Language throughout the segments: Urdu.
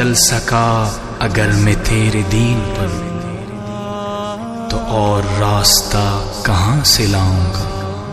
چل سکا اگر میں تیرے دین پر، تو اور راستہ کہاں سے لاؤں گا؟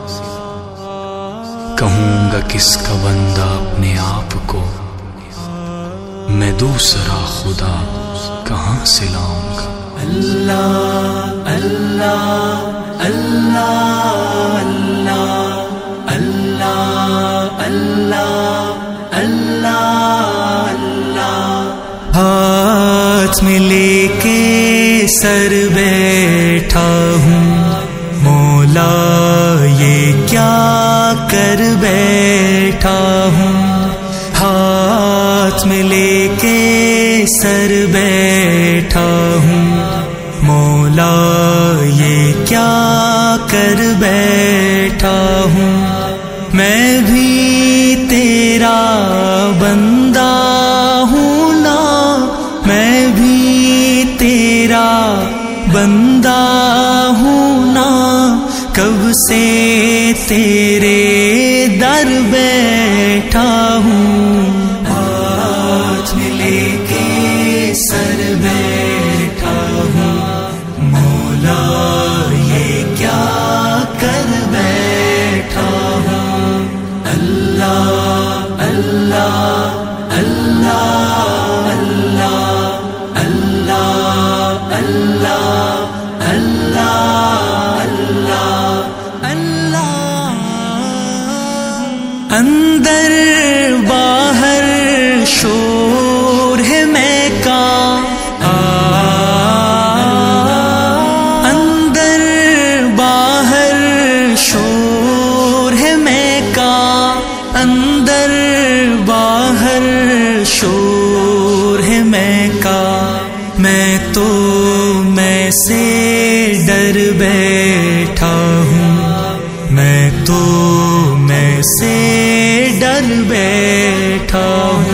کہوں گا کس کا بندہ اپنے آپ کو، میں دوسرا خدا کہاں سے لاؤں گا؟ اللہ اللہ اللہ اللہ اللہ اللہ اللہ اللہ، ہاتھ میں لے کے سر بیٹھا ہوں، مولا یہ کیا کر بیٹھا ہوں، ہاتھ میں لے کے سر بیٹھا ہوں، مولا یہ کیا کر بیٹھا ہوں، میں بھی تیرا بندہ ہوں نا، میں بھی تیرا بندہ ہوں نا، کب سے تیرے در بیٹھا ہوں، ہاتھ میں لے کے سر بیٹھا ہوں، مولا یہ کیا کر بیٹھا ہوں، اللہ اللہ اللہ اللہ اللہ اللہ اللہ اللہ، اندر باہر شور ہے میں کا، اندر باہر شور ہے میں کا، اندر باہر شور ہے میں کا، میں تو میں سے ڈر بیٹھا ہوں، میں تو میں سے ڈر بیٹھا ہوں،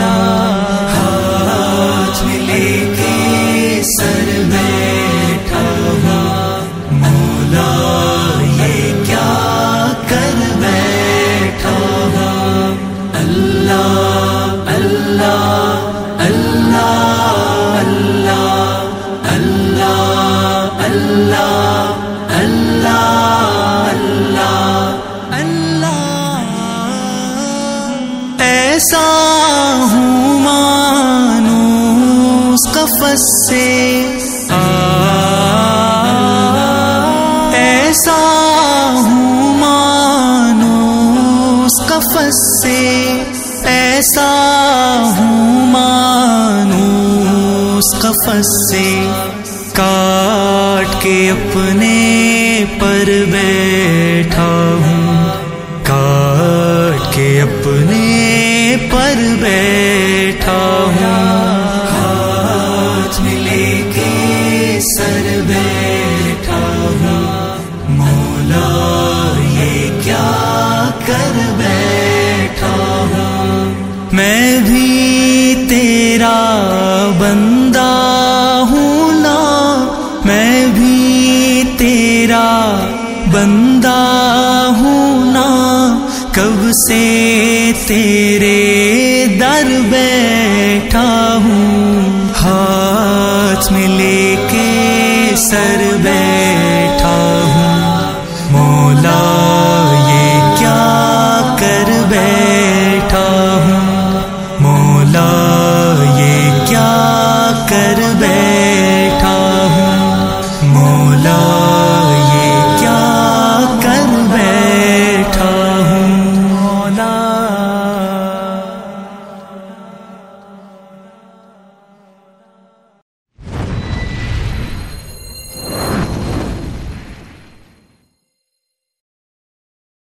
ہاتھ میں لے کے سر بیٹھا ہوں، مولا یہ کیا کر بیٹھا ہوں، اللہ اللہ اللہ اللہ اللہ اللہ اللہ اللہ، ایسا ہوں مانوس قفس سے، ایسا ہوں مانوس قفس سے، ایسا ہوں مانوس قفس سے، کاٹ کے اپنے پر بیٹھا ہوں، کاٹ کے اپنے پر بیٹھا ہوں، ہاتھ میں لے کے سر بیٹھا ہوں، مولا یہ کیا کر بیٹھا ہوں، میں بھی تیرا بندہ ہوں نا، میں بھی تیرا بندہ ہوں نا، کب سے تیرے در بیٹھا ہوں، ہاتھ میں لے کے سر بیٹھا